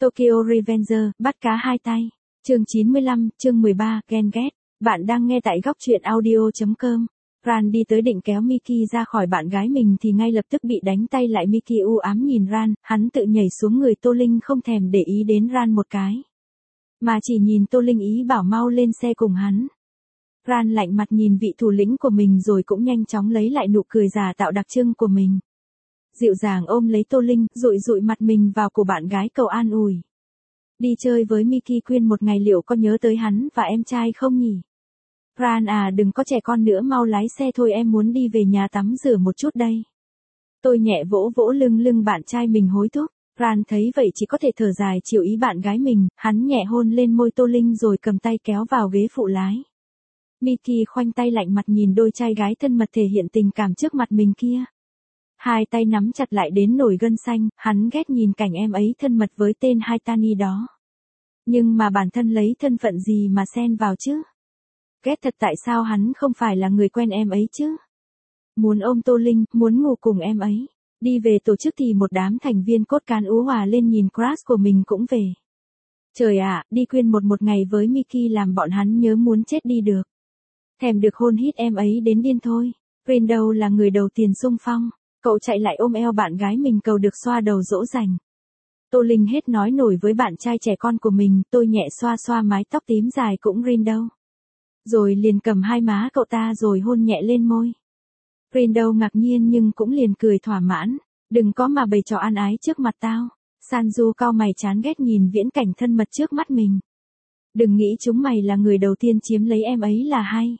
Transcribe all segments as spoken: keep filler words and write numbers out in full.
Tokyo Revenger, bắt cá hai tay. Chương chín mươi lăm, chương mười ba, ghen ghét. Bạn đang nghe tại góc truyện audio chấm com. Ran đi tới định kéo Miki ra khỏi bạn gái mình thì ngay lập tức bị đánh tay lại. Miki u ám nhìn Ran, hắn tự nhảy xuống người Tô Linh không thèm để ý đến Ran một cái. Mà chỉ nhìn Tô Linh ý bảo mau lên xe cùng hắn. Ran lạnh mặt nhìn vị thủ lĩnh của mình rồi cũng nhanh chóng lấy lại nụ cười giả tạo đặc trưng của mình. Dịu dàng ôm lấy Tô Linh, dụi dụi mặt mình vào cổ bạn gái cầu an ủi. Đi chơi với Miki Quyên một ngày liệu có nhớ tới hắn và em trai không nhỉ? Ran à đừng có trẻ con nữa, mau lái xe thôi, em muốn đi về nhà tắm rửa một chút đây. Tôi nhẹ vỗ vỗ lưng lưng bạn trai mình hối thúc. Ran thấy vậy chỉ có thể thở dài chịu ý bạn gái mình, hắn nhẹ hôn lên môi Tô Linh rồi cầm tay kéo vào ghế phụ lái. Miki khoanh tay lạnh mặt nhìn đôi trai gái thân mật thể hiện tình cảm trước mặt mình kia. Hai tay nắm chặt lại đến nổi gân xanh, hắn ghét nhìn cảnh em ấy thân mật với tên Haitani đó. Nhưng mà bản thân lấy thân phận gì mà xen vào chứ? Ghét thật, tại sao hắn không phải là người quen em ấy chứ? Muốn ôm Tô Linh, muốn ngủ cùng em ấy. Đi về tổ chức thì một đám thành viên cốt cán ú hòa lên nhìn crush của mình cũng về. Trời ạ, đi Quyên một một ngày với Miki làm bọn hắn nhớ muốn chết đi được. Thèm được hôn hít em ấy đến điên thôi. Quyên đâu là người đầu tiên xung phong. Cậu chạy lại ôm eo bạn gái mình cầu được xoa đầu dỗ dành. Tô Linh hết nói nổi với bạn trai trẻ con của mình, tôi nhẹ xoa xoa mái tóc tím dài cũng Rin đâu. Rồi liền cầm hai má cậu ta rồi hôn nhẹ lên môi. Rin đâu ngạc nhiên nhưng cũng liền cười thỏa mãn, đừng có mà bày trò ăn ái trước mặt tao. Sanju cau mày chán ghét nhìn viễn cảnh thân mật trước mắt mình. Đừng nghĩ chúng mày là người đầu tiên chiếm lấy em ấy là hay.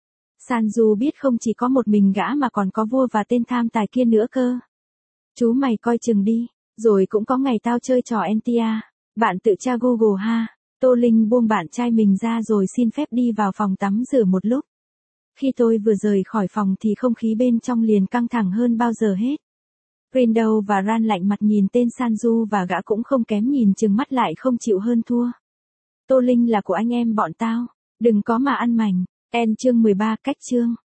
Sanju biết không chỉ có một mình gã mà còn có vua và tên tham tài kia nữa cơ. Chú mày coi chừng đi, rồi cũng có ngày tao chơi trò en tê a, bạn tự tra Google ha. Tô Linh buông bạn trai mình ra rồi xin phép đi vào phòng tắm rửa một lúc. Khi tôi vừa rời khỏi phòng thì không khí bên trong liền căng thẳng hơn bao giờ hết. Rindo và Ran lạnh mặt nhìn tên Sanju và gã cũng không kém nhìn chừng mắt lại không chịu hơn thua. Tô Linh là của anh em bọn tao, đừng có mà ăn mảnh. En chương mười ba, cách chương.